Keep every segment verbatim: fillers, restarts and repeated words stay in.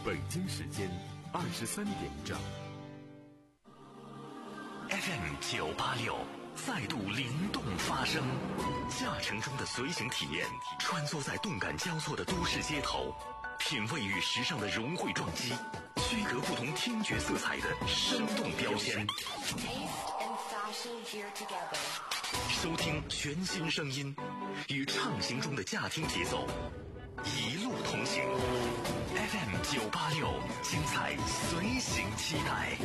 北京时间二十三点整。 F M 九八六再度灵动发声，驾乘中的随行体验，穿梭在动感交错的都市街头，品味与时尚的融汇撞击，区隔不同听觉色彩的生动标签。收听全新声音，与畅行中的驾听节奏，一路同行。F M 九八六，精彩随行期待。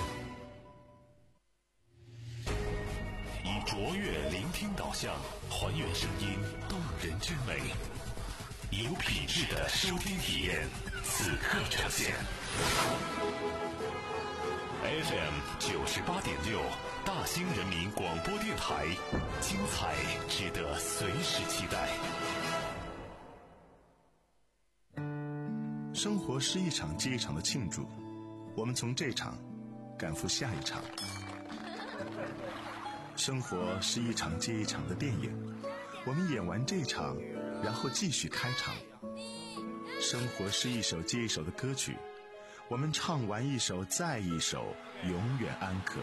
以卓越聆听导向，还原声音动人之美，有品质的收听体验，此刻呈现。F M 九十八点六，大兴人民广播电台，精彩值得随时期待。 生活是一场接一场的庆祝，我们从这场赶赴下一场。生活是一场接一场的电影，我们演完这场，然后继续开场。生活是一首接一首的歌曲，我们唱完一首再一首，永远安可。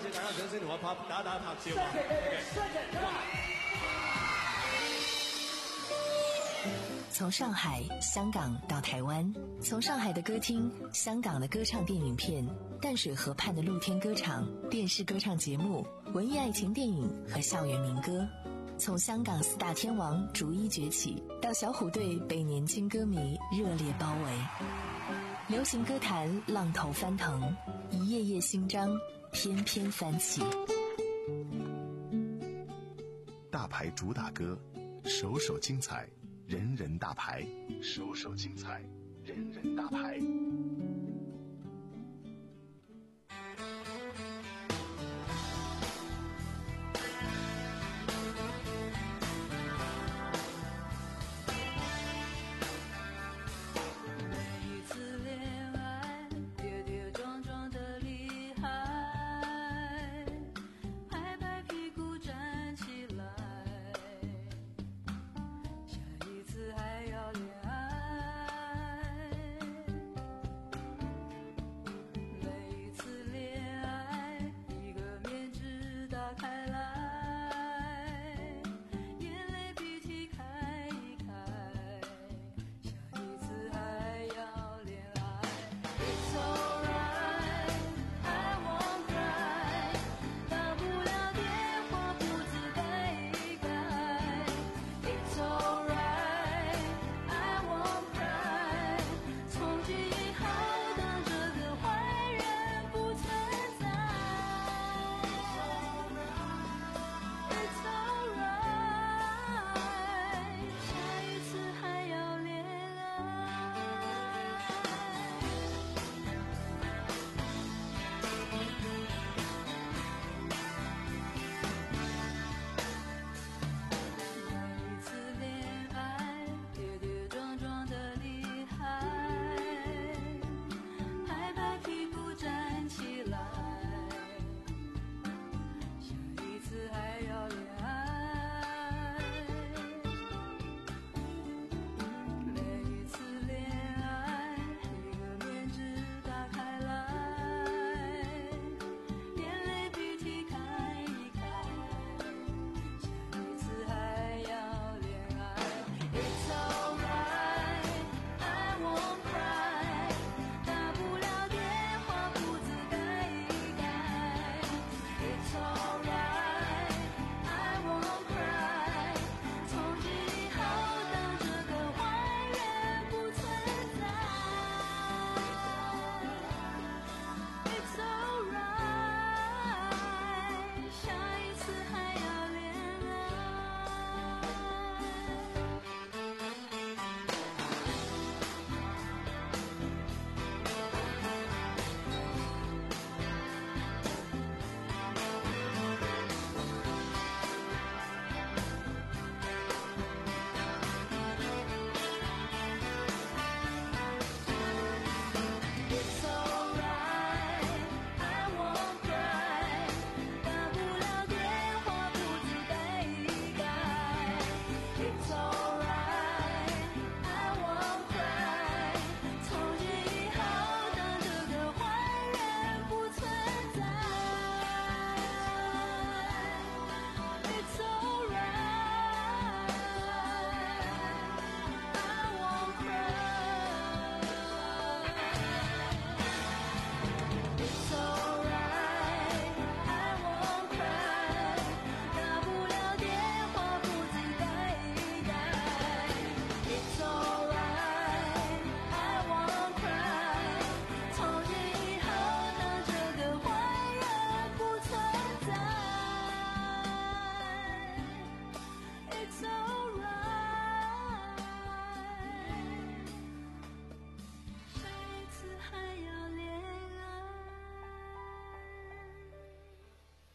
从上海、香港到台湾，从上海的歌厅、香港的歌唱电影片、淡水河畔的露天歌场、电视歌唱节目、文艺爱情电影和校园民歌，从香港四大天王逐一崛起，到小虎队被年轻歌迷热烈包围。流行歌坛浪头翻腾，一页页新章翩翩翻起。 大牌主打歌，首首精彩，人人大牌，首首精彩，人人大牌。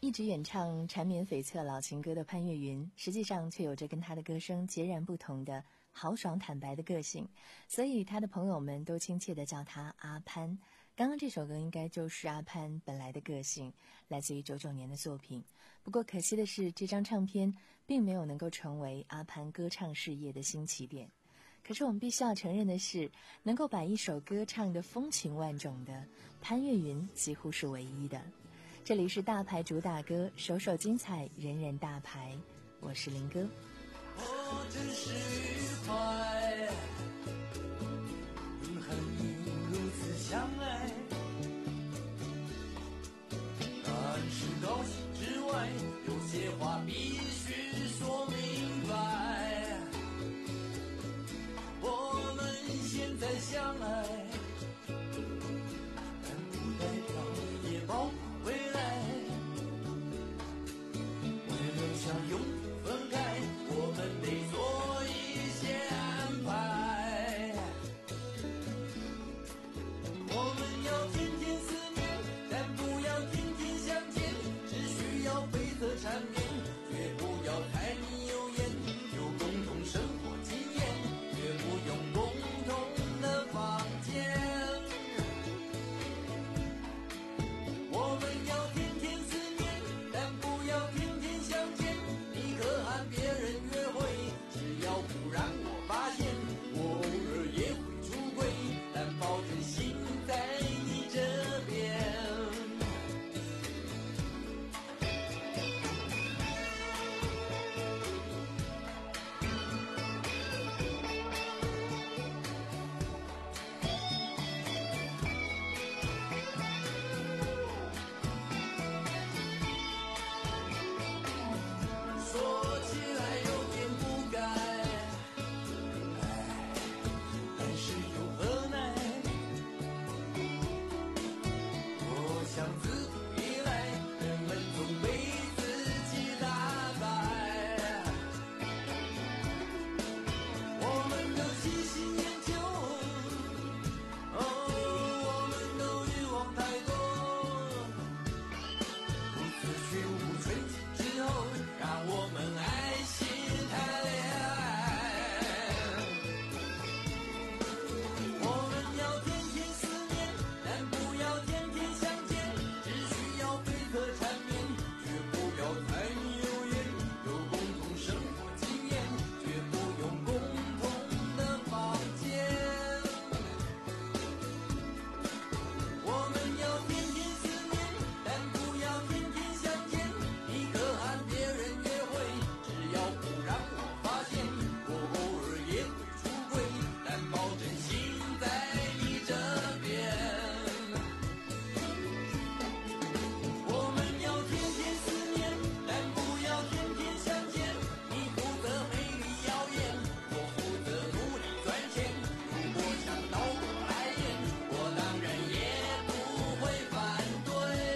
一直演唱缠绵悱恻老情歌的潘越云，实际上却有着跟他的歌声截然不同的豪爽坦白的个性，所以他的朋友们都亲切地叫他阿潘。刚刚这首歌应该就是阿潘本来的个性，来自于九九年的作品。不过可惜的是，这张唱片并没有能够成为阿潘歌唱事业的新起点。可是我们必须要承认的是，能够把一首歌唱得风情万种的潘越云几乎是唯一的。这里是大牌主打歌，首首精彩，人人大牌。我是林哥。 我真是愉快，和你如此相爱，但是高兴之外，有些话必须说明白。我们现在相爱，但不代表也包括未来。为留下永不分开，我们得做一些安排。我们要天天思念，但不要天天相见，只需要配合缠绵，绝不要柴米油盐，有共同生活经验，绝不用共同的房间。我们要天天思念，但不要天天相见，你可和别人约会，只要不让我发现，我偶尔也会出轨，但保证心在你这边。说起来有点不该，唉，但是又何奈？我想自古以来，人们总被自己打败。我们都喜新厌旧，哦，我们都欲望太多。如此虚无纯净之后，让我们爱惜谈恋爱。我们要天天思念，但不要天天相见，只需要配合缠绵，绝不要柴米油盐，有共同生活经验，绝不用共同的房间。我们要天天思念，但不要天天相见，你可和别人约会，只要不让我发现，我偶尔也会出轨，但保证心在你这边。我们要天天思念，但不要天天相见，你负责美丽耀眼，我负责努力赚钱，如果想倒果来演，我当然也不会反对。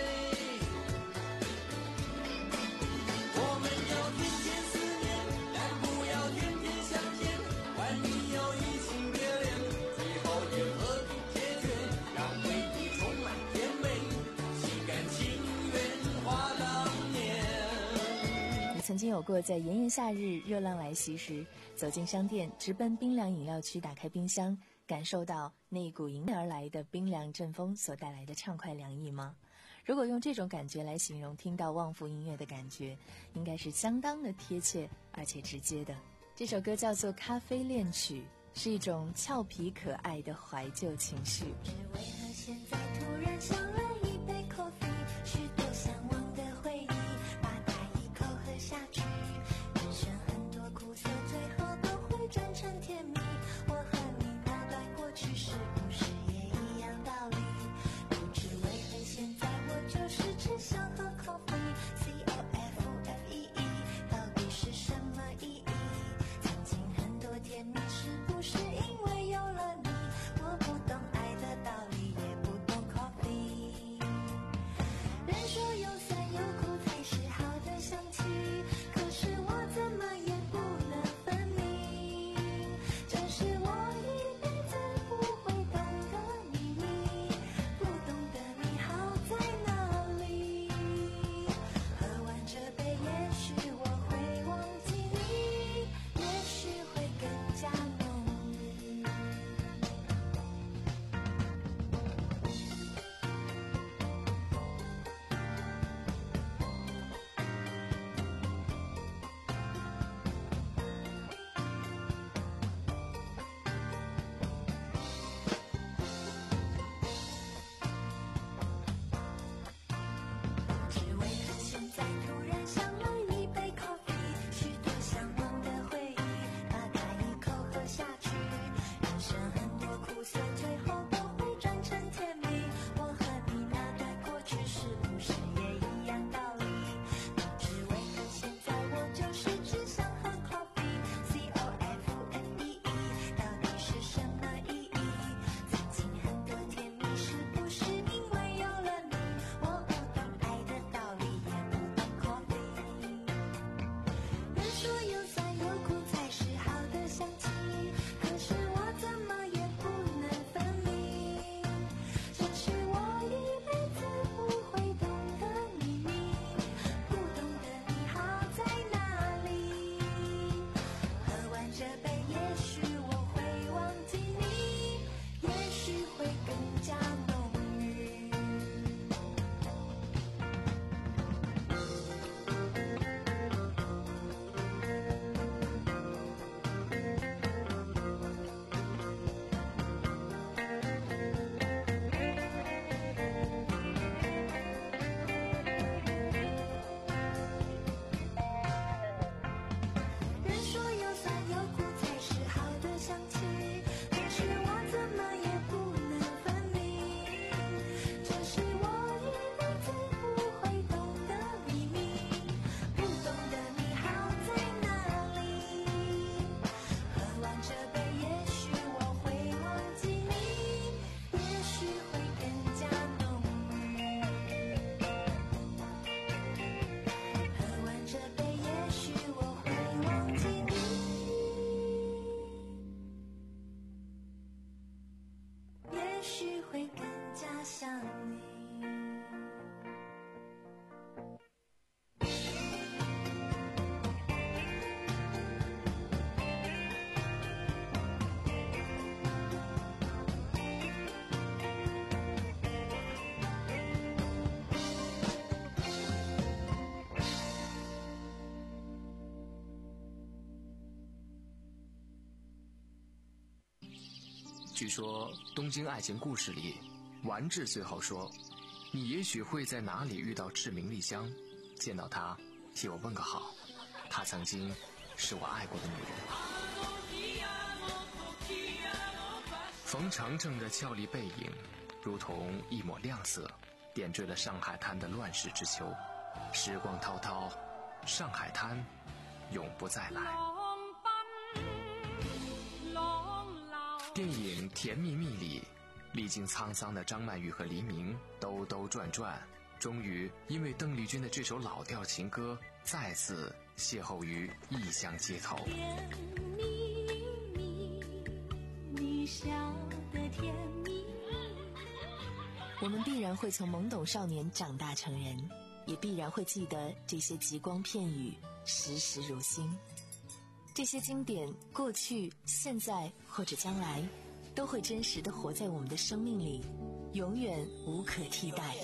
我们要天天思念，但不要天天相见，万一要移情别恋，最好也和平解决，让回忆充满甜美，心甘情愿花当年。 你曾经有过在炎炎夏日热浪来袭时，走进商店，直奔冰凉饮料区，打开冰箱，感受到那一股迎面而来的冰凉阵风所带来的畅快凉意吗？如果用这种感觉来形容听到旺福音乐的感觉，应该是相当的贴切而且直接的。这首歌叫做《咖啡恋曲》，是一种俏皮可爱的怀旧情绪。 只为何现在突然想了一杯 coffee， 许多向往的回忆，把它一口喝下去。人生很多苦涩，最后都会转成甜蜜。我和你那段过去，是不是也一样道理？不知为何现在我就是只想喝 coffee，C O F F E E， 到底是什么意义？曾经很多甜蜜，是不是因为有了你？我不懂爱的道理，也不懂 coffee。 会更加浓郁。人说有酸有苦才是好的香气，可是我怎么也不能分离。这是我一辈子不会懂的秘密，不懂的你好在哪里？喝完这杯，也许我会忘记你，也许会更加浓郁。喝完这杯，也许我会忘记你，也许会更加想你。 据说《东京爱情故事》里，丸治最后说：“你也许会在哪里遇到志明丽香，见到她，替我问个好。她曾经是我爱过的女人。”冯程程的俏丽背影，如同一抹亮色，点缀了上海滩的乱世之秋。时光滔滔，上海滩永不再来。电影《甜蜜蜜》里，历经沧桑的张曼玉和黎明兜兜转转，终于因为邓丽君的这首老调情歌，再次邂逅于异乡街头。 甜蜜蜜，你笑得甜蜜。 我们必然会从懵懂少年长大成人，也必然会记得这些极光片语，时时如新。这些经典，过去、现在或者将来，都会真实地活在我们的生命里，永远无可替代。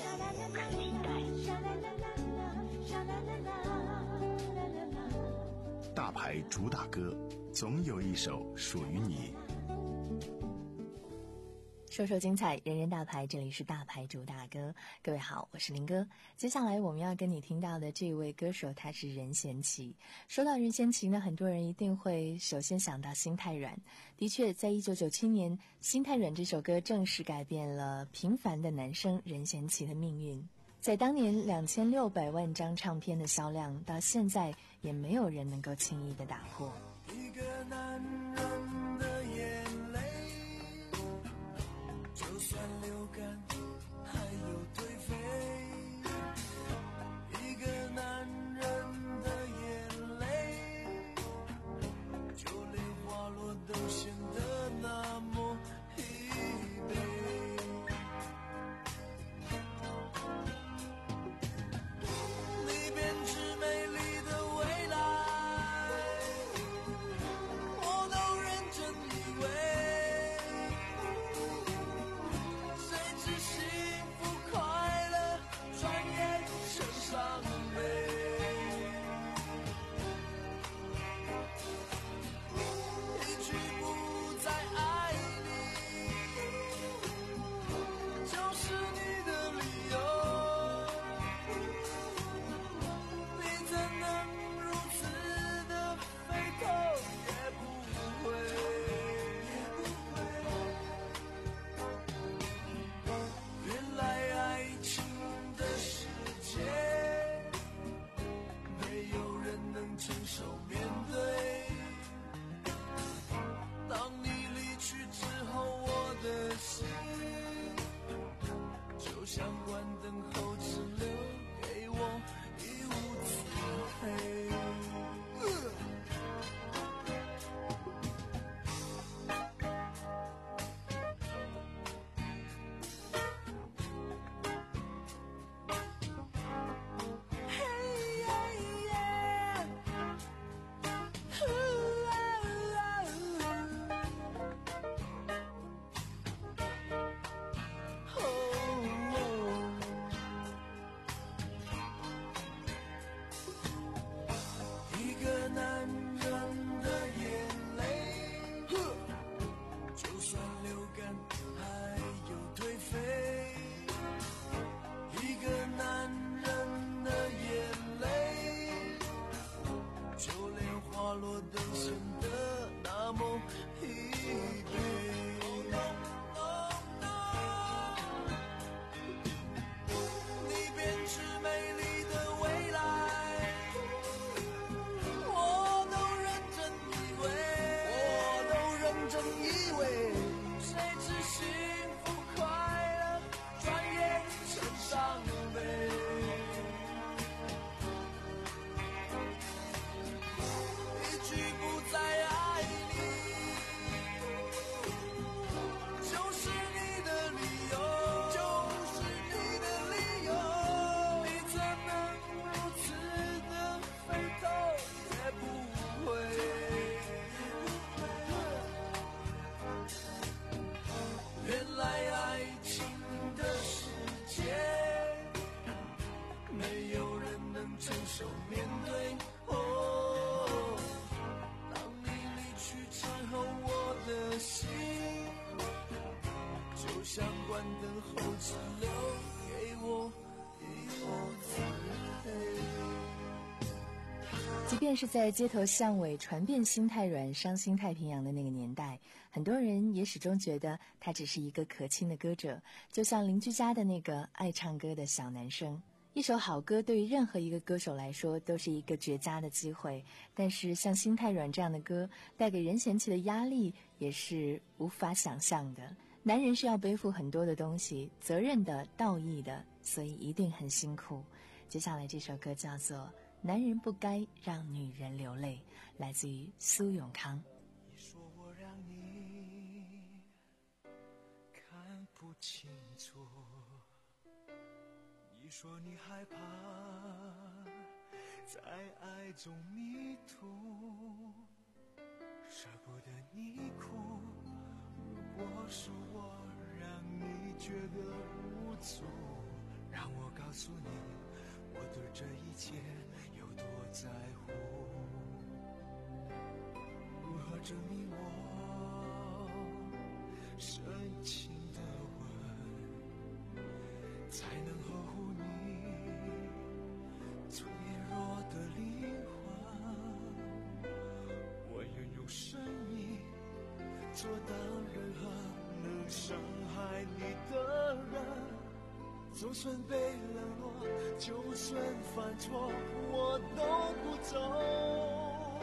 大牌主打歌，总有一首属于你。 说说精彩，人人大牌，这里是大牌主打歌。各位好，我是林哥。接下来我们要跟你听到的这位歌手，他是任贤齐。说到任贤齐呢，很多人一定会首先想到心太软。的确，在一九九七年，《心太软》这首歌正式改变了平凡的男生任贤齐的命运。在当年两千六百万张唱片的销量，到现在也没有人能够轻易的打破。 一个男人的眼泪，就算流干还有颓废，一个男人的眼泪，就连花落都显得那么疲惫。你编织美丽的未来，我都认真以为，谁知幸福快乐转眼成伤悲。一句不再爱你，就是你的理由。你怎能如此的回头也不回？原来爱情的世界，没有人能承受面对。当你离去之后，我的心就像关灯后只留给我一屋子黑。嘿耶耶，呼啊啊啊想关灯后只留给我一屋子黑。 即便是在街头巷尾传遍心太软伤心太平洋的那个年代，很多人也始终觉得他只是一个可亲的歌者，就像邻居家的那个爱唱歌的小男生。一首好歌对于任何一个歌手来说都是一个绝佳的机会，但是像心太软这样的歌带给任贤齐的压力也是无法想象的。男人是要背负很多的东西，责任的、道义的，所以一定很辛苦。接下来这首歌叫做男人不该让女人流泪，来自于苏永康。 你说我让你看不清楚，你说你害怕在爱中迷途，舍不得你哭。如果是我让你觉得无助，让我告诉你我对这一切有多在乎。如何证明我深情的吻才能呵护你脆弱的灵魂？我愿用生命做当任何能伤害你的人，就算被冷落，就算犯错，我都不走。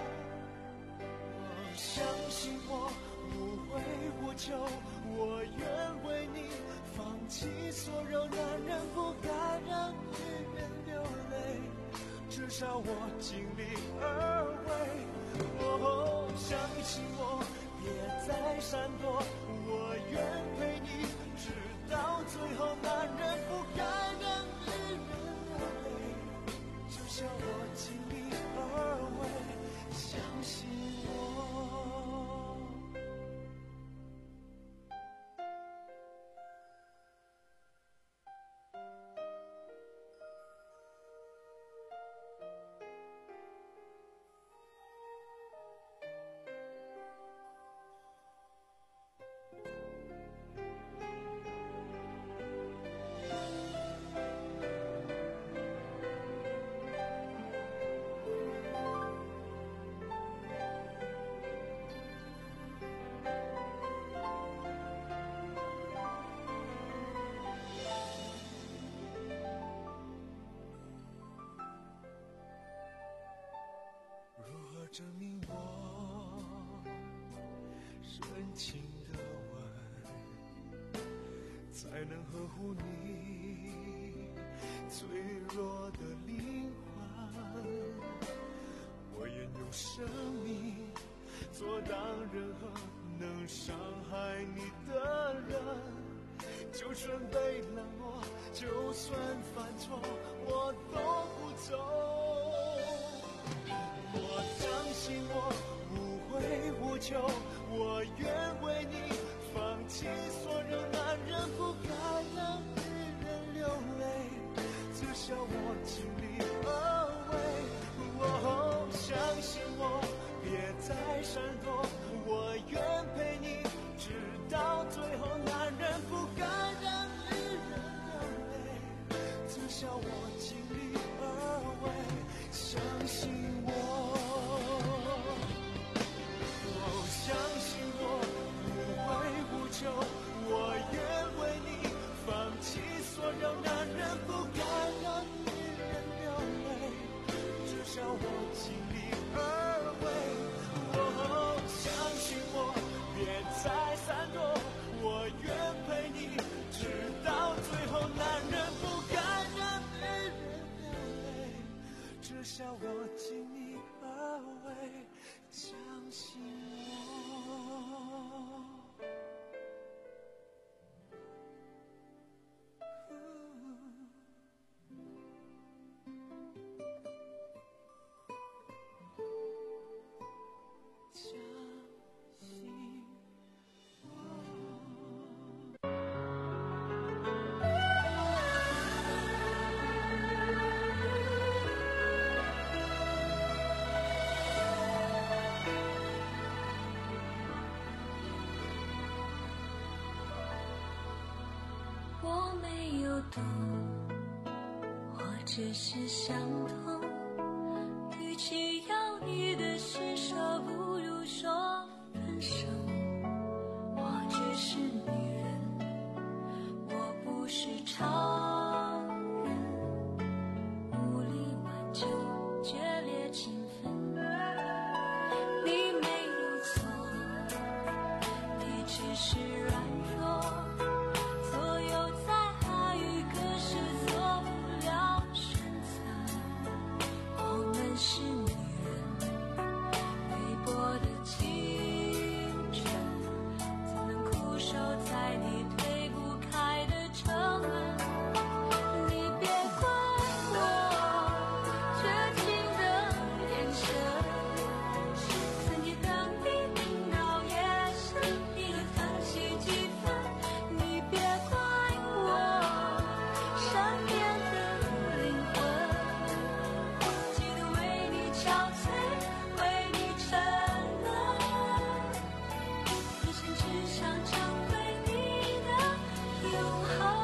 相信我，无悔无求，我愿为你放弃所有，男人不该让女人流泪，至少我尽力而为。哦，相信我，别再闪躲，我愿陪你直到最后，男人不该让女人流泪，至少我尽力而为，相信我。证明我深情的吻才能呵护你脆弱的灵魂。我愿用生命做当任何能伤害你的人，就算被冷落，就算犯错，我都不走。我相信我无悔无求，我愿为你放弃所有，男人不该让女人流泪，至少我尽力而为。哦，相信我，别再闪躲，我愿陪你直到最后，男人不该让女人流泪，至少我尽力而为，相信我。相信我，无悔无求， 没有懂，或者是相同。与其要你的施舍，不如说分手。我只是女人，我不是超人，无力挽救决裂情分。你没有错，你只是软弱，左右在海与歌是做不了选择。我们是女人，微薄的青春，怎能苦守在你推不开的城门？你别怪我绝情的眼神，曾经等你听到夜深，你又疼惜几分？你别怪我善变的灵魂，记得为你憔悴，为你沉沦，一生只想成为你的永恒。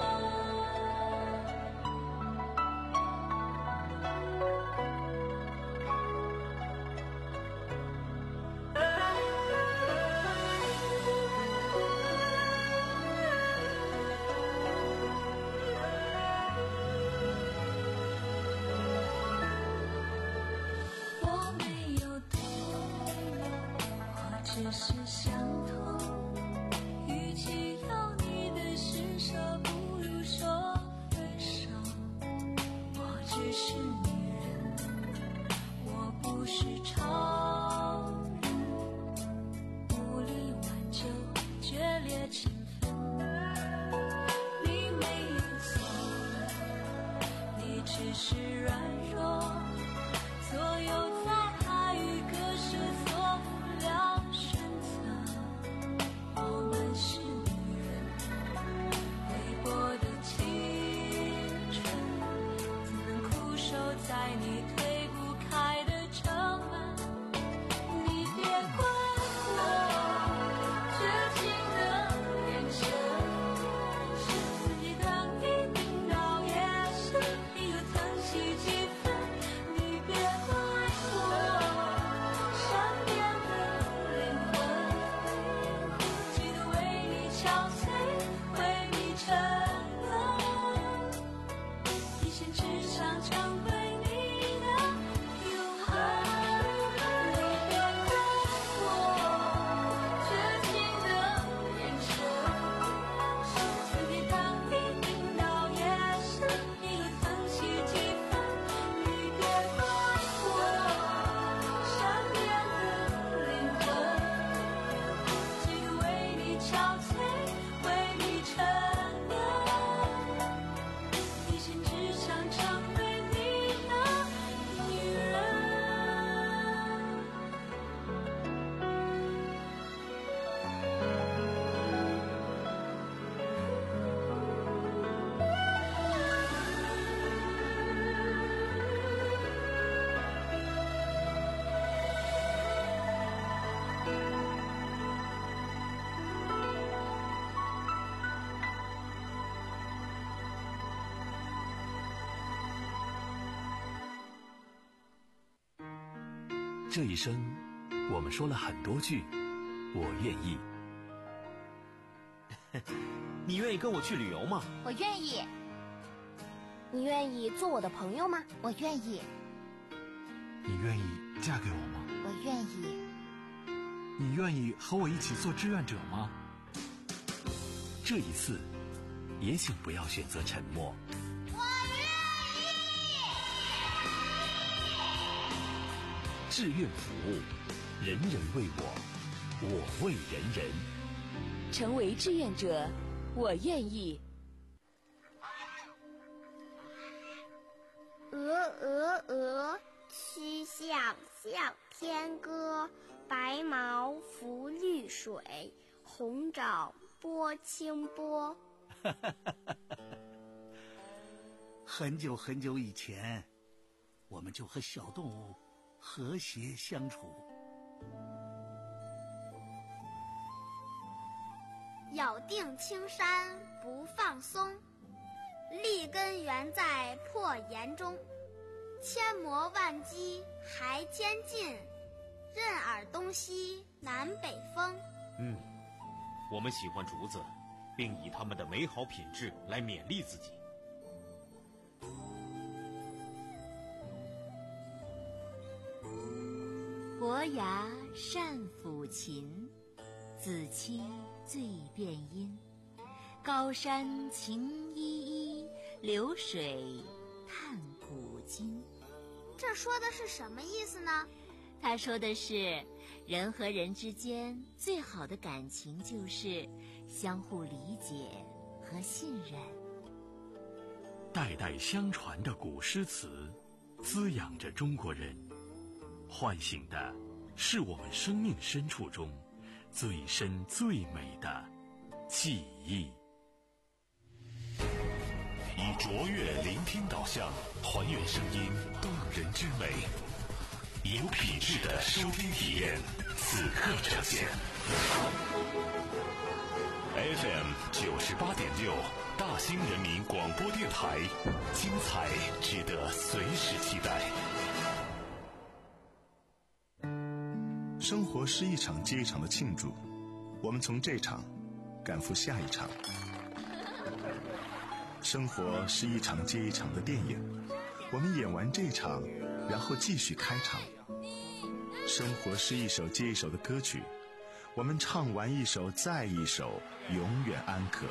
我没有懂，我只是相同。与其要你的施舍，不如说分手。我只是女人，我不是超人，无力挽救决裂情分。你没有错，你只是软弱，左右在海与歌是做不了选择。我们是女人，微薄的青春，怎能苦守在你推不开的城门？你别怪我绝情的眼神，自己当你听到夜深，你又疼惜几分？你别怪我善变的灵魂，记得为你憔悴，为你沉沦，一生只想成为你的永恒。你别怪我绝情的眼神，曾经当你听到夜深，你又疼惜几分？你别怪我善变的灵魂，记得为你憔悴，为你沉沦，一心只想成为你的女人。 这一生，我们说了很多句“我愿意”。 你愿意跟我去旅游吗？ 我愿意。你愿意做我的朋友吗？我愿意。 你愿意嫁给我吗？ 我愿意。 你愿意和我一起做志愿者吗？ 这一次，也请不要选择沉默。志愿服务，人人为我，我为人人。 成为志愿者，我愿意。 鹅鹅鹅，曲项向天歌。白毛浮绿水，红爪拨清波。 很久很久以前，我们就和小动物和谐相处。 咬定青山不放松，立根原在破岩中，千磨万击还坚劲，任尔东西南北风。 嗯，我们喜欢竹子，并以它们的美好品质来勉励自己。 伯牙善抚琴，子期最辨音。高山晴依依，流水探古今。 这说的是什么意思呢？ 他说的是，人和人之间最好的感情就是相互理解和信任。 代代相传的古诗词，滋养着中国人，唤醒的是我们生命深处中最深最美的记忆。 以卓越聆听导向，还原声音动人之美，有品质的收听体验，此刻呈现。F M 九十八点六，大兴人民广播电台，精彩值得随时期待。 生活是一场接一场的庆祝，我们从这场赶赴下一场。生活是一场接一场的电影，我们演完这场，然后继续开场。生活是一首接一首的歌曲，我们唱完一首再一首，永远安可。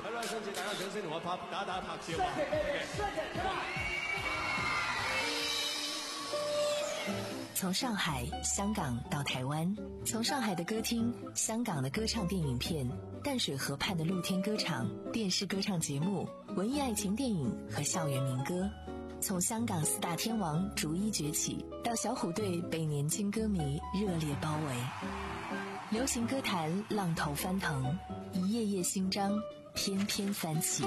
从上海、香港到台湾，从上海的歌厅、香港的歌唱电影片、淡水河畔的露天歌场、电视歌唱节目、文艺爱情电影和校园民歌，从香港四大天王逐一崛起，到小虎队被年轻歌迷热烈包围，流行歌坛浪头翻腾，一页页新章翩翩翻起。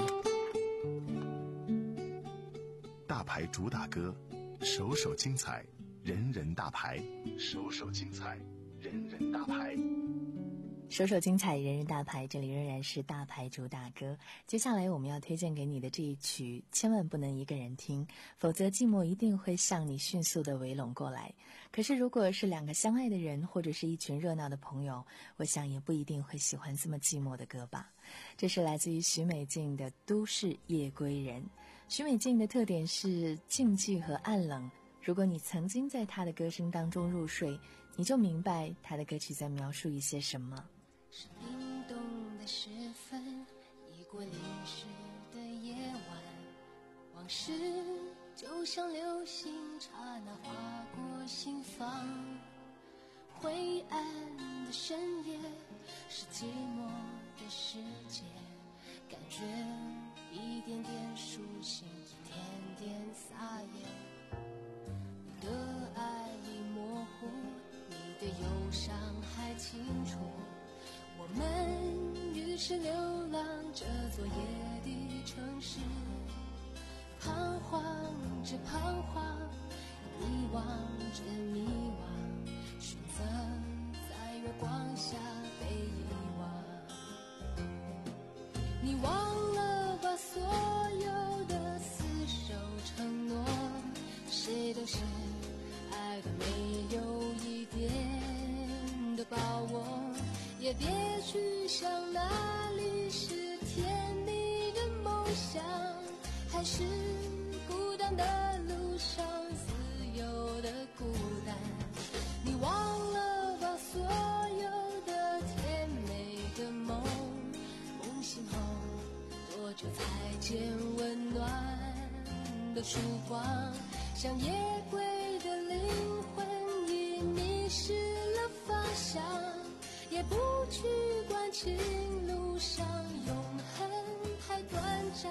大牌主打歌，首首精彩，人人大牌，首首精彩，人人大牌。 首首精彩，人人大牌，这里仍然是大牌主打歌。接下来我们要推荐给你的这一曲，千万不能一个人听，否则寂寞一定会向你迅速地围拢过来。可是如果是两个相爱的人，或者是一群热闹的朋友，我想也不一定会喜欢这么寂寞的歌吧。这是来自于许美静的《都市夜归人》。许美静的特点是静寂和暗冷，如果你曾经在她的歌声当中入睡，你就明白她的歌曲在描述一些什么。 是冰冻的时分，已过零时的夜晚，往事就像流星刹那划过心房。灰暗的深夜，是寂寞的世界，感觉一点点苏醒，一点点撒野。你的爱已模糊，你的忧伤还清楚，我们于是流浪这座夜的城市，彷徨着彷徨，迷惘着迷惘，选择在月光下被遗忘。你忘了把所有的厮守承诺，谁都是爱的没有一点的把握，也别去想哪里是甜蜜的梦想，还是孤单的路上自由的孤单。你忘了把所有的甜美的梦，梦醒后多久才见温暖的曙光，像夜归的灵魂已迷失了方向，也不去管情路上永恒太短暂。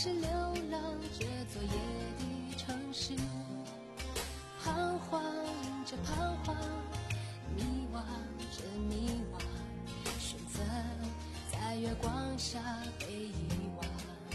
是流浪这座夜的城市，彷徨着彷徨，迷惘着迷惘，选择在月光下被遗忘。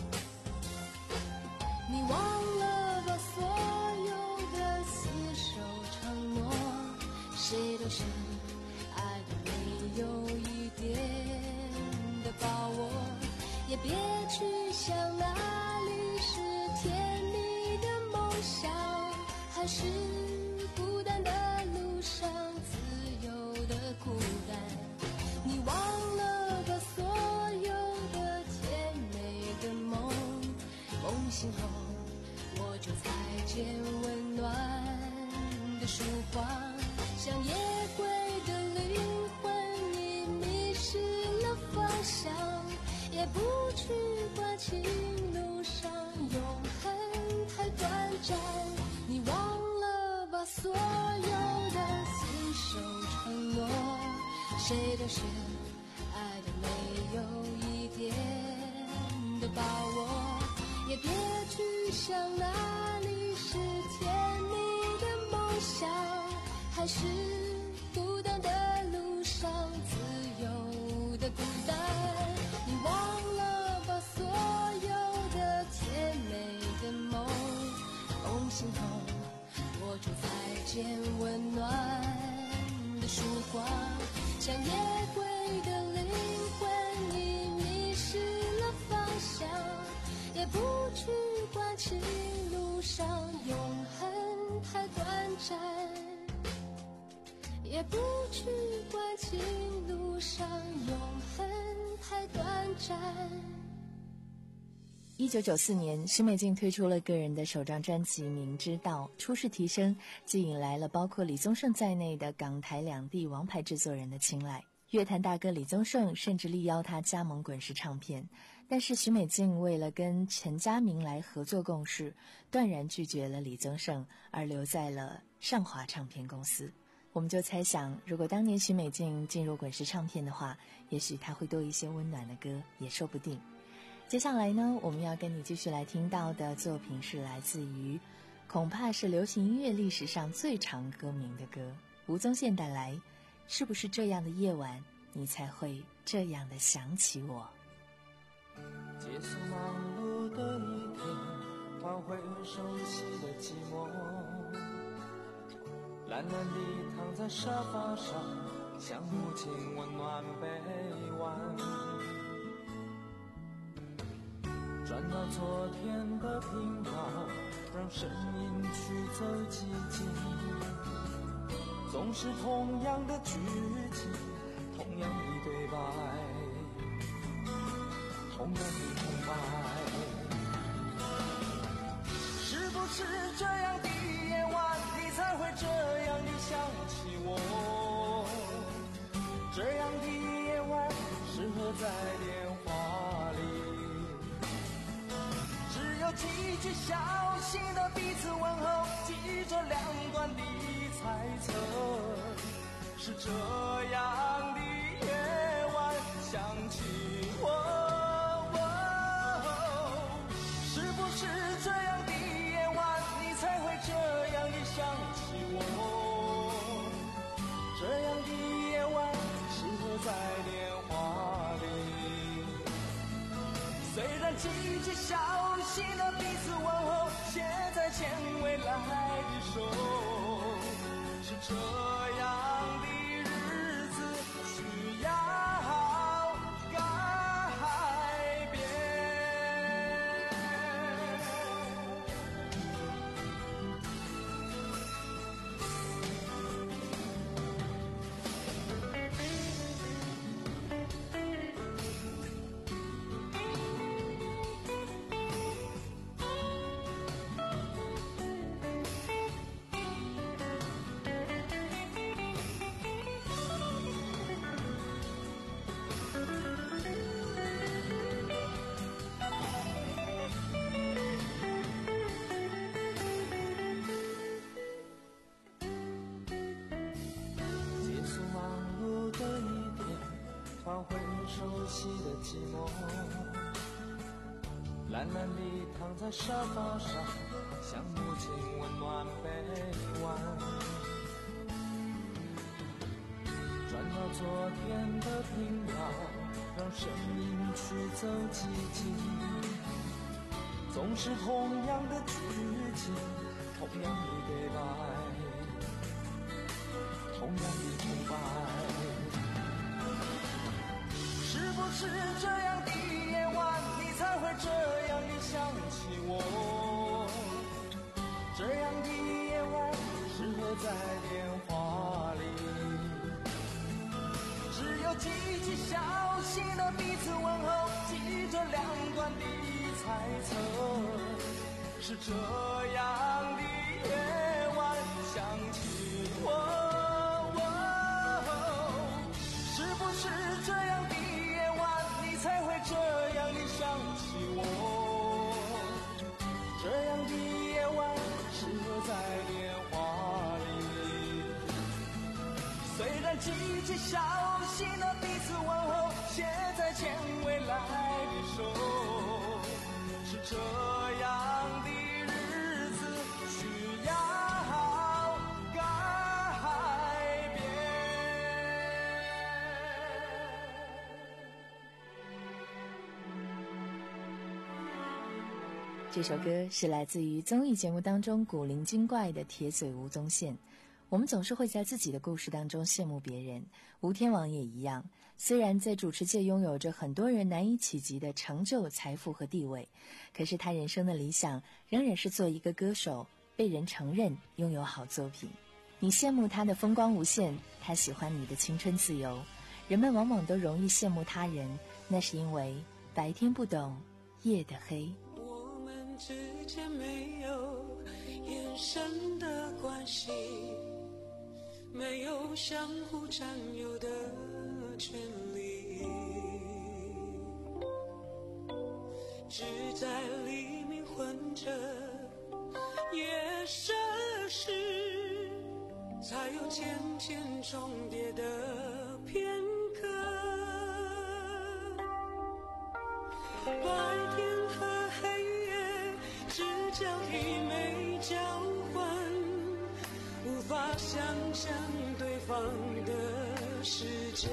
你忘了把所有的厮守承诺，谁都是爱的没有一点的把握，也别去想哪里是甜蜜的梦想，还是孤单的路上自由的孤单。你忘了把所有的甜美的梦，梦醒后我就再见温暖的曙光。像夜归的灵魂，你迷失了方向，也不去关心路上永恒太短暂。你忘了把所有的厮守承诺，谁都是爱的没有一点的把握，也别去想哪里是甜蜜的梦想，还是孤单的路上自由的孤单。你忘了把所有的甜美的梦，梦醒后我就再见温暖的曙光。像夜归的灵魂，你迷失了方向，也不去关心路上永恒太短暂，也不去关心路上永恒太短暂。 一九九四年，许美静推出了个人的首张专辑《明知道》，初试提升，既引来了包括李宗盛在内的港台两地王牌制作人的青睐。乐坛大哥李宗盛甚至力邀他加盟滚石唱片，但是许美静为了跟陈家明来合作共事，断然拒绝了李宗盛，而留在了上华唱片公司。我们就猜想，如果当年许美静进入滚石唱片的话，也许她会多一些温暖的歌，也说不定。接下来呢，我们要跟你继续来听到的作品是来自于恐怕是流行音乐历史上最长歌名的歌，吴宗宪带来是不是这样的夜晚你才会这样的想起我。 结束忙碌的一天，换回熟悉的寂寞，懒懒地躺在沙发上，想母亲温暖臂弯，转到昨天的频道，让声音驱走寂静，总是同样的剧情，同样的对白，同样的空白。是不是这样的夜晚你才会这样的想起我？这样的夜晚适合在电话里，只有几句小心的彼此问候，记着两端的猜测。是这样的夜晚想起我，是不是这样的夜晚你才会这样的想起我？这样的夜晚适合在电话里，虽然几句小心的彼此问候，写在牵未来的手，是这样的日子需要改变。换回熟悉的寂寞， 懒懒地躺在沙发上，像母亲温暖臂弯。转到昨天的频道，让声音驱走寂静。总是同样的剧情，同样的对白，同样的空白。是不是这样的夜晚，你才会这样的想起我？这样的夜晚适合在电话里，只有几句小心的彼此问候，记着两端的猜测。是这样的夜晚想起我，是不是这样的夜晚你才会这样的想起我？这样的夜晚适合在电话里，虽然季节小心的彼此问候，写在牵未来的手，是这样的日子需要改变。 这首歌是来自于综艺节目当中古灵精怪的铁嘴吴宗宪。我们总是会在自己的故事当中羡慕别人，吴天王也一样。虽然在主持界拥有着很多人难以企及的成就、财富和地位，可是他人生的理想仍然是做一个歌手，被人承认，拥有好作品。你羡慕他的风光无限，他喜欢你的青春自由。人们往往都容易羡慕他人，那是因为白天不懂夜的黑。 我们之间没有眼神的关系，没有相互占有的权利，只在黎明混着夜深时，才有渐渐重叠的片刻。白天和黑夜只交替没交换，无法想象对方的世界。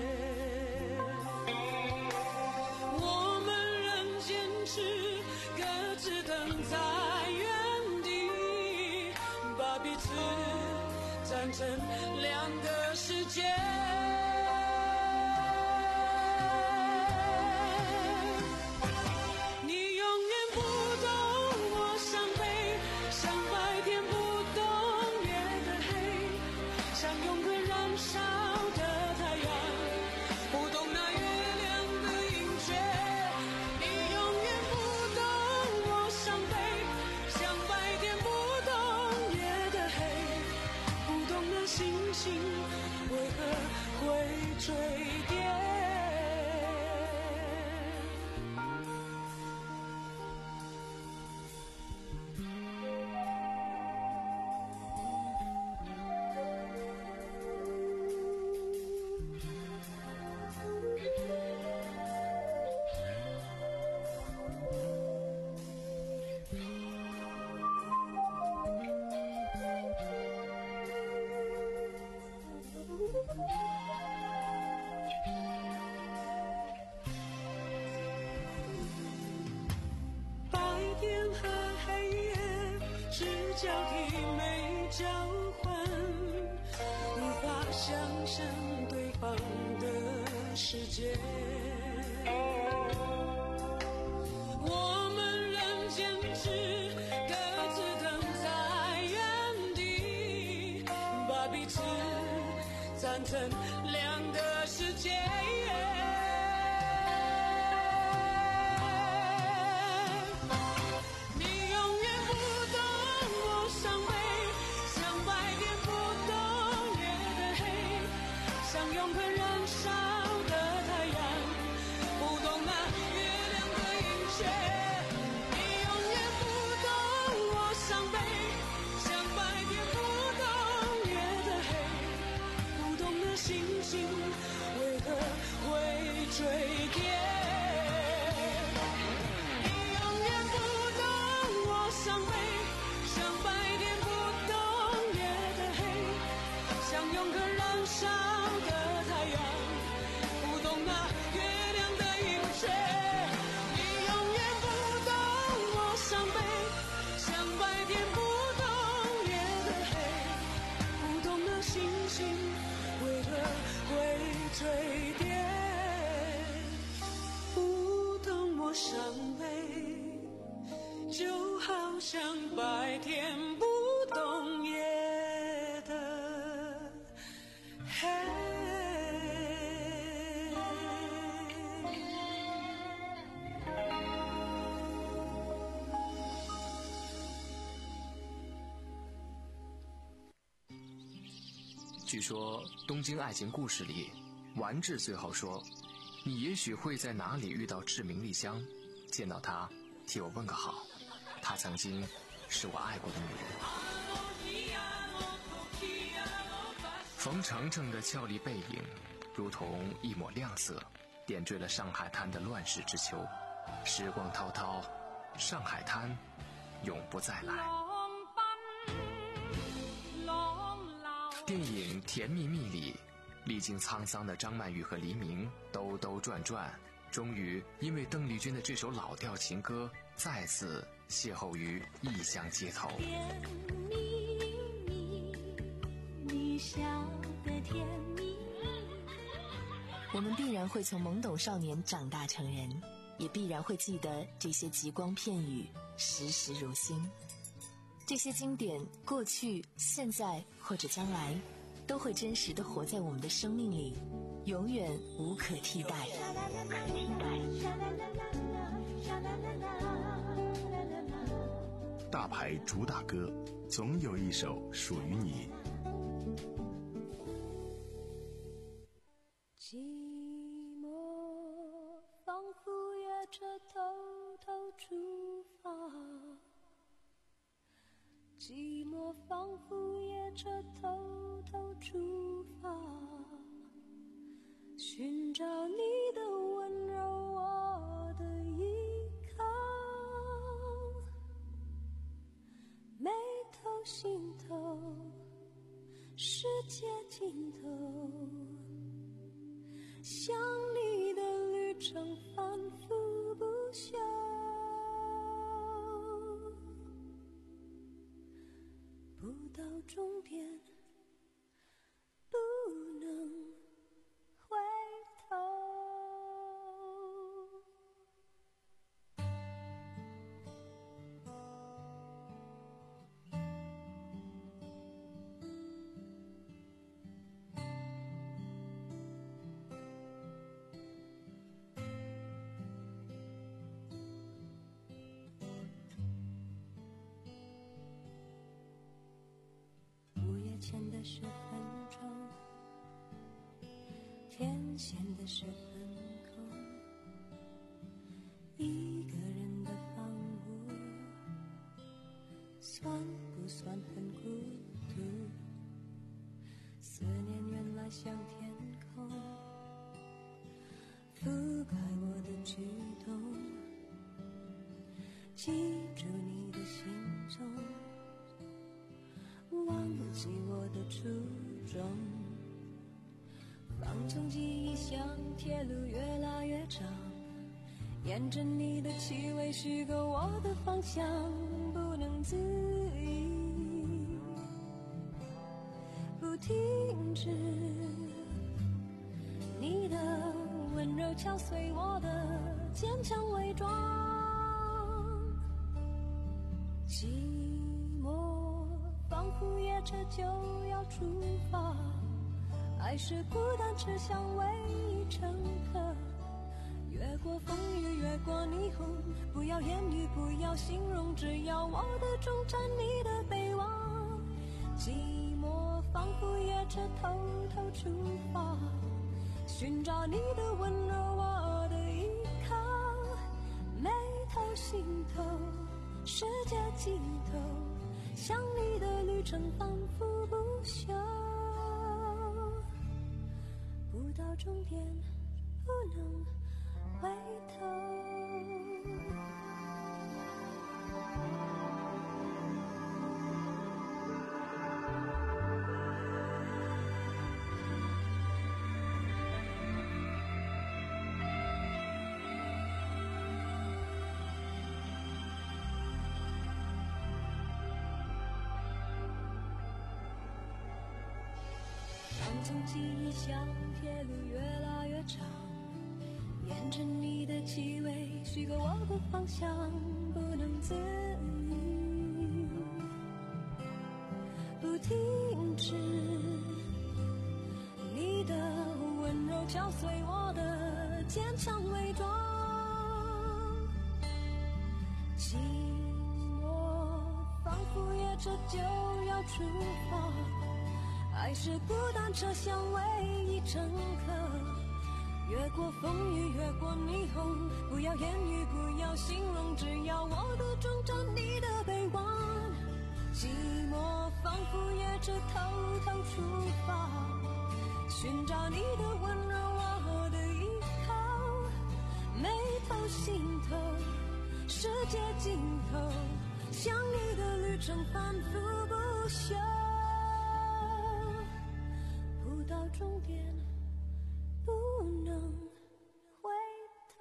我们仍坚持各自等在原地，把彼此站成两个世界。交替没交换，无法想象对方的世界。我们仍坚持各自等在原地，把彼此站成两个世界。星星垂跌，不等我伤悲，就好像白天不懂夜的黑。 据说《东京爱情故事》里，丸治最后说：“你也许会在哪里遇到志明丽香，见到她，替我问个好。她曾经是我爱过的女人。”冯程程的俏丽背影，如同一抹亮色，点缀了上海滩的乱世之秋。时光滔滔，上海滩永不再来。电影《甜蜜蜜》里，历经沧桑的张曼玉和黎明兜兜转转，终于因为邓丽君的这首老调情歌，再次邂逅于异乡街头。 甜蜜蜜，你笑得甜蜜。 我们必然会从懵懂少年长大成人，也必然会记得这些极光片语，时时如新。这些经典，过去、现在或者将来，都会真实地活在我们的生命里，永远无可替代。 大牌主打歌，总有一首属于你。 寂寞仿佛也着偷偷出发，寂寞仿佛也着偷偷出发，寻找你的温柔，我的依靠，眉头心头，世界尽头，想你的旅程反复不休，不到终点不能回头。前的十分钟，天线的十分空，一个人的房屋，算不算很孤独？思念原来像天空，覆盖我的举动，记住你的行踪，忘不记我的初衷，放纵记忆像铁路越拉越长，沿着你的气味虚构我的方向，不能自已，不停止，你的温柔敲碎我的坚强伪装，寂寞仿佛夜车就要出发，爱是孤单只想唯一乘客，越过风雨越过霓虹，不要言语不要形容，只要我的钟站你的背望，寂寞仿佛夜车偷偷出发，寻找你的温柔我的依靠，眉头心头世界尽头，想你的旅程反复不休，不到终点不能回头。 从记忆像铁路越拉越长，沿着你的气味许个我的方向，不能自已，不停止。你的温柔敲碎我的坚强伪装，寂寞仿佛夜车就要出发，爱是孤单车厢唯一乘客，越过风雨，越过霓虹，不要言语，不要形容，只要我的终站，你的臂弯。寂寞仿佛夜车偷偷出发，寻找你的温柔，我的依靠，眉头心头，世界尽头，相遇的旅程反复不休，不到终点不能回头。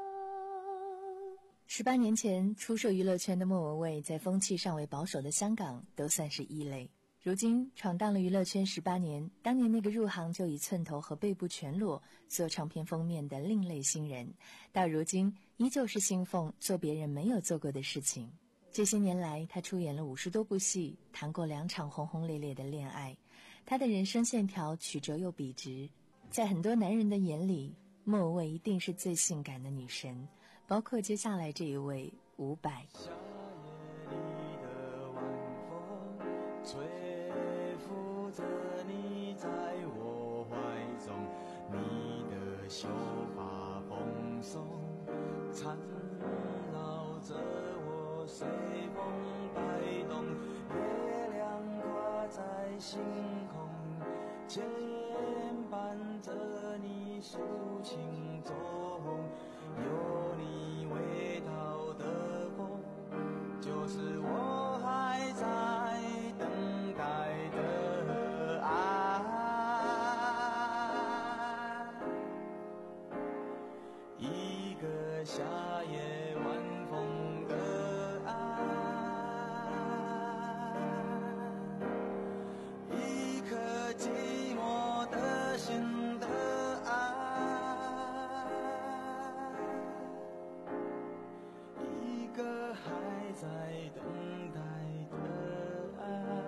十八年前出售娱乐圈的莫文蔚，在风气尚未保守的香港都算是异类。如今闯荡了娱乐圈十八年，当年那个入行就以寸头和背部全裸做唱片封面的另类新人，到如今依旧是信奉做别人没有做过的事情。这些年来，他出演了五十多部戏，谈过两场轰轰烈烈的恋爱。他的人生线条曲折又笔直，在很多男人的眼里，莫文蔚一定是最性感的女神，包括接下来这一位伍佰。 吹拂着你在我怀中，你的秀发蓬松，缠绕着我随风摆动，月亮挂在星空，牵绊着你抒情中，有你味道的风，就是我还在等待的爱，一个夏夜晚风的爱，一颗寂寞的心的爱，一个还在等待的爱。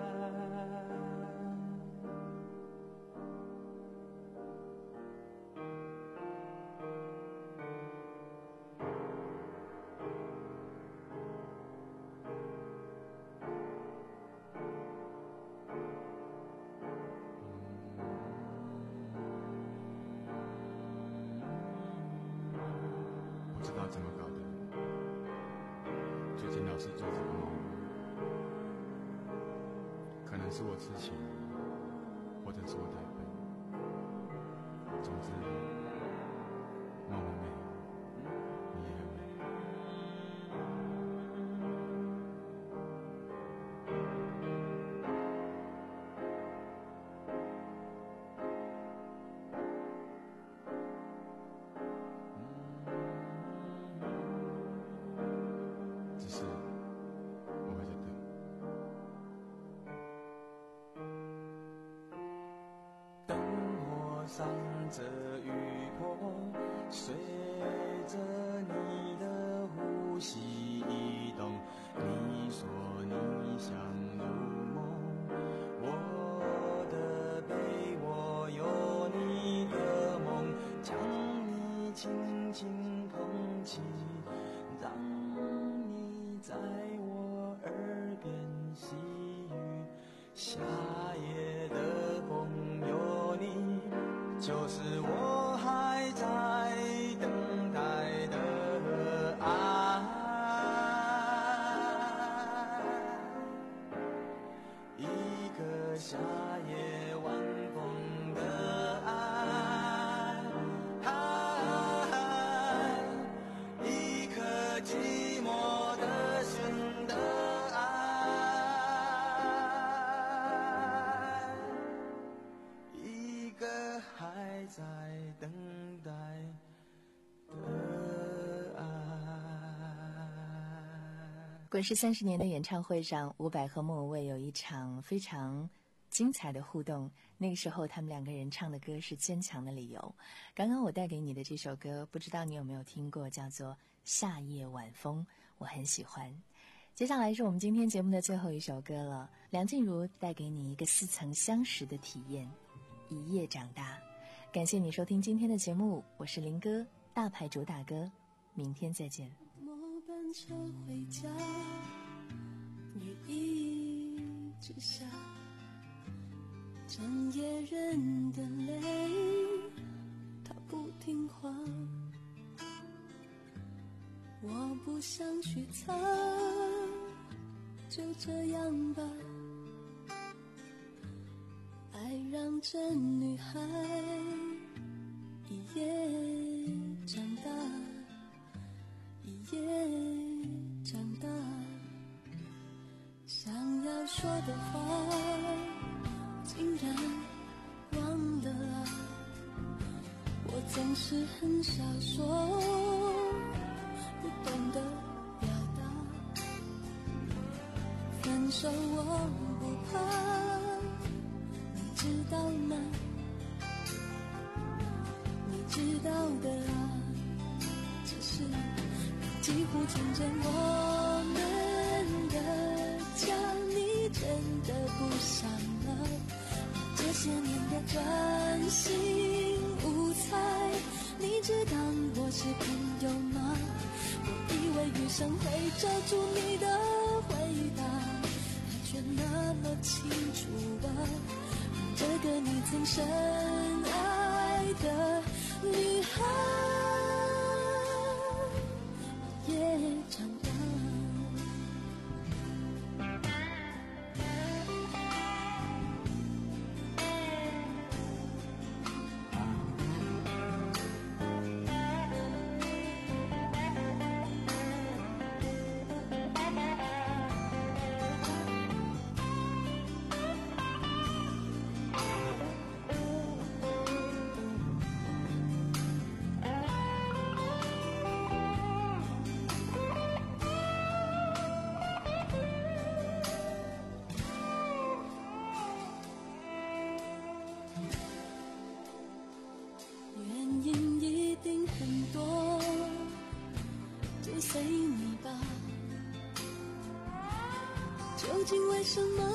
不知道怎么搞的，最近老是做这个梦，可能是我痴情，或者是我太笨。总之，梦很美，你也很美。只是我会在等。 灯火闪着雨波，随着你的呼吸移动。你说你想入梦，我的背窝有你的梦，将你轻轻捧起，让你在我耳边细语。夏夜的风有你，就是我还在等待的爱，一个夏夜晚风的爱，一颗寂寞的心的爱，一个还在等待的爱。 滚石三十年的演唱会上，伍佰和莫文蔚有一场非常精彩的互动。那个时候他们两个人唱的歌是《坚强的理由》。刚刚我带给你的这首歌，不知道你有没有听过，叫做《夏夜晚风》，我很喜欢。接下来是我们今天节目的最后一首歌了，梁静茹带给你一个似曾相识的体验，一夜长大。感谢你收听今天的节目，我是林哥，大牌主打歌，明天再见。 末班车回家，雨一直下，整夜人的泪，它不听话，我不想去擦，就这样吧。爱让这女孩一夜长大，一夜长大，想要说的话竟然忘了啊，我总是很少说，不懂得表达，分手我不怕，你知道吗？你知道的啊，只是几乎成真我们的家，你真的不想了？这些年的专心无猜，你只当我是朋友吗？我以为余生会遮住你的回答，它却那么清楚啊，这个你曾深爱的女孩也长大。随你吧，究竟为什么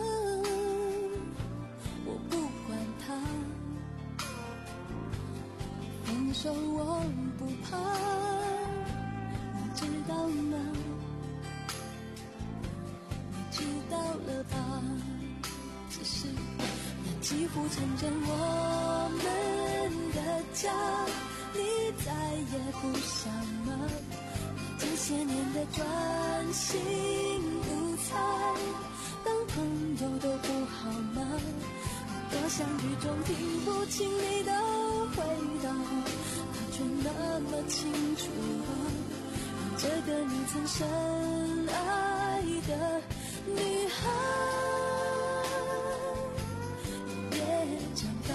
我不管他？分手我不怕，你知道吗？你知道了吧？只是你几乎成真我们的家，你再也不想吗？这些年的专心无猜，当朋友都不好吗？多想雨中听不清你的回答，它却那么清楚啊，这个你曾深爱的女孩也长大，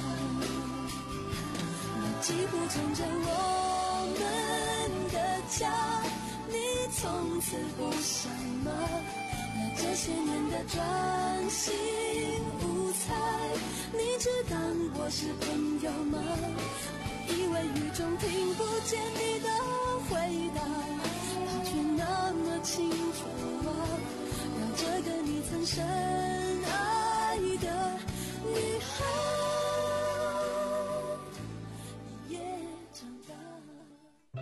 你几乎成真我们的家，你从此不想吗？那这些年的专心无猜，你只当我是朋友吗？以为雨中听不见你的回答，它却那么清楚啊，让这个你曾深爱的女孩也长大。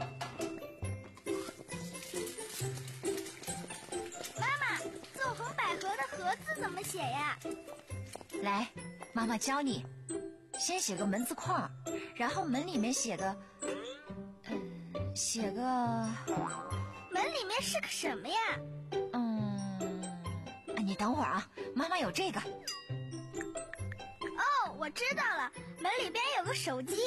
妈妈，纵横捭阖的阖字怎么写呀？ 来，妈妈教你。先写个门字框，然后门里面写个，嗯，写个。 门里面是个什么呀？ 嗯，你等会儿啊，妈妈有这个。 哦，我知道了，门里边有个手机。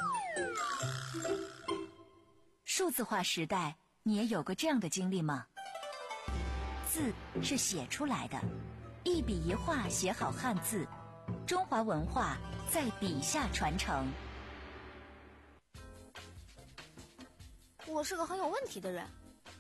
数字化时代，你也有过这样的经历吗？字是写出来的，一笔一画写好汉字，中华文化在笔下传承。 我是个很有问题的人，